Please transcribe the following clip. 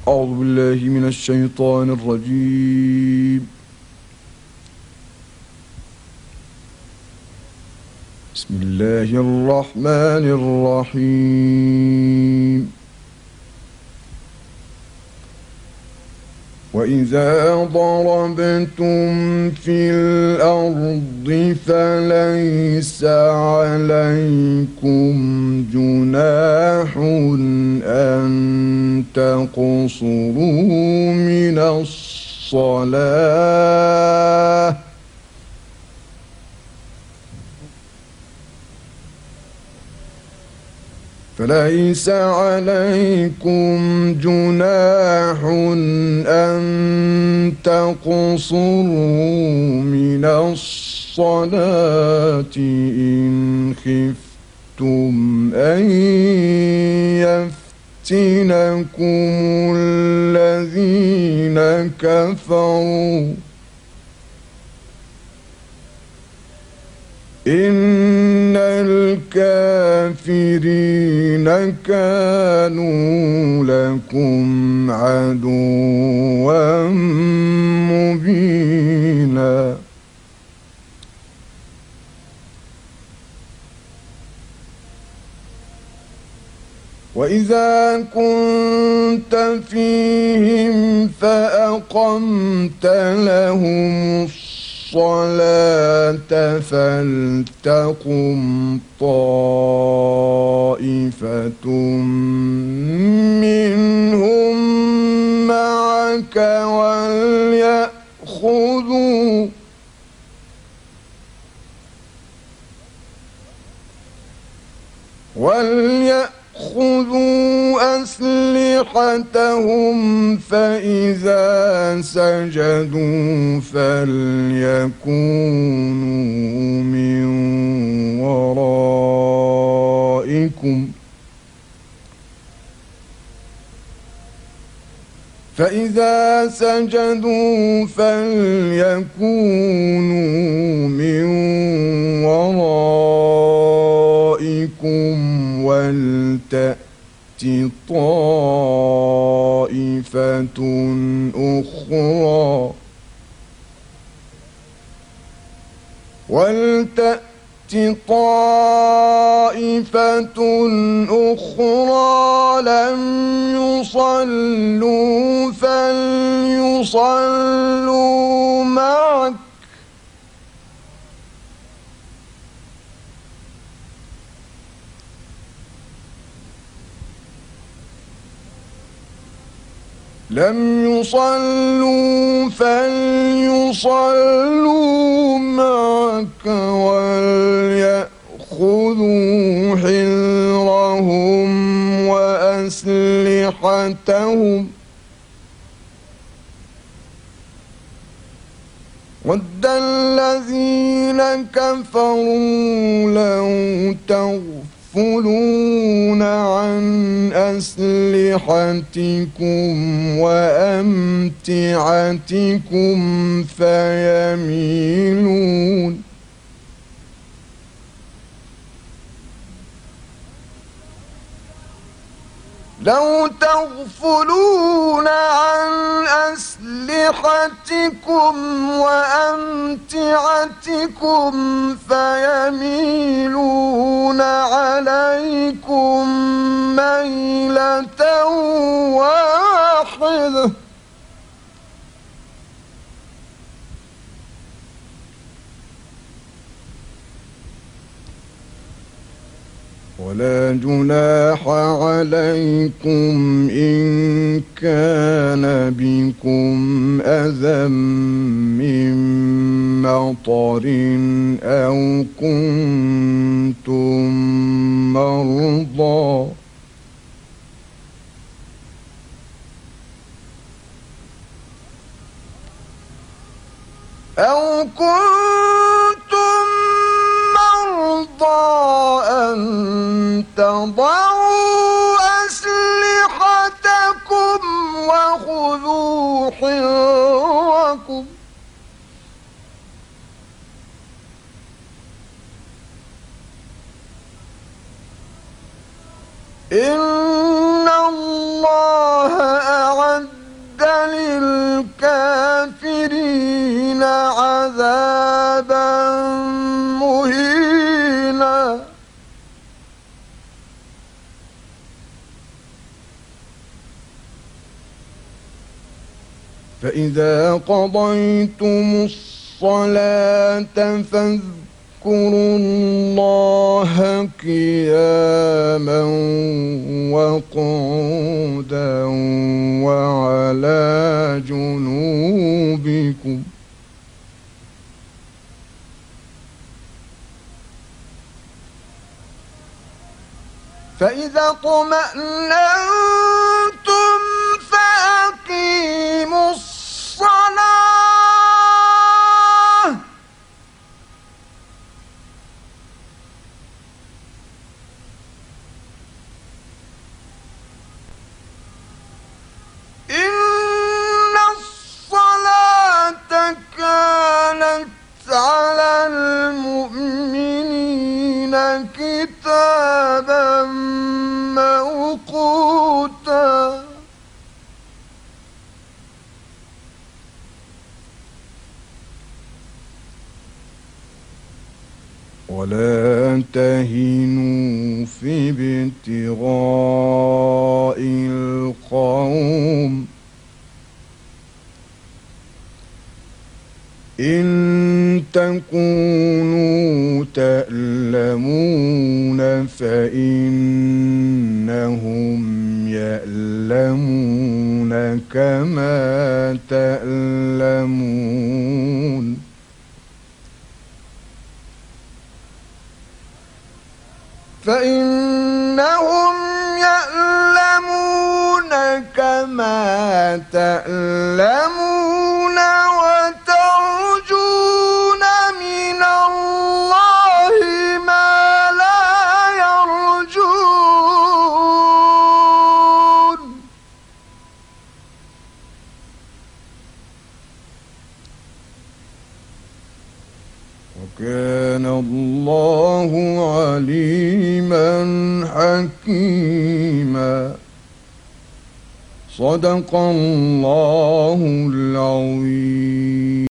أعوذ بالله من الشيطان الرجيم. بسم الله الرحمن الرحيم. وإذا ضربتم في الأرض فليس عليكم جناح أن تقصروا من الصلاة فليس عليكم جناح أن تقصروا من الصلاة إن خفتم أن يفتنكم الذين كفروا إن الكافرين كانوا لكم عدوا مبينا. وإذا كنت فيهم فأقمت لهم الصلاة فلتقم طائفة منهم معك وليأخذوا أسلحتهم فإذا سجدوا فليكونوا من ورائكم ولتأت طائفة أخرى لم يصلوا فليصلوا معك وليأخذوا حذرهم وأسلحتهم وَدَّ الَّذِينَ كَفَرُوا لَوْ تَغْفُلُونَ عَنْ أَسْلِحَتِكُمْ وَأَمْتِعَتِكُمْ فيميلون عليكم ميلة واحدة ولا جناح عليكم إن كان بكم أذى من مطر أو كنتم مرضى أن تضعوا أسلحتكم وخذوا حذركم إن الله أعد فإذا قضيتم الصلاة فاذكروا الله قياما وقعودا وعلى جنوبكم فإذا اطمأننتم فأقيموا الصلاة إن الصلاة كانت على المؤمنين كتابا موقوتا ولا تهنوا في ابتغاء القوم إن تكونوا تألمون فإنهم يألمون كما تألمون فإنهم يألمون كما تألمون وترجون من الله ما لا يرجون وكان الله عليما حكيما صدق الله العظيم.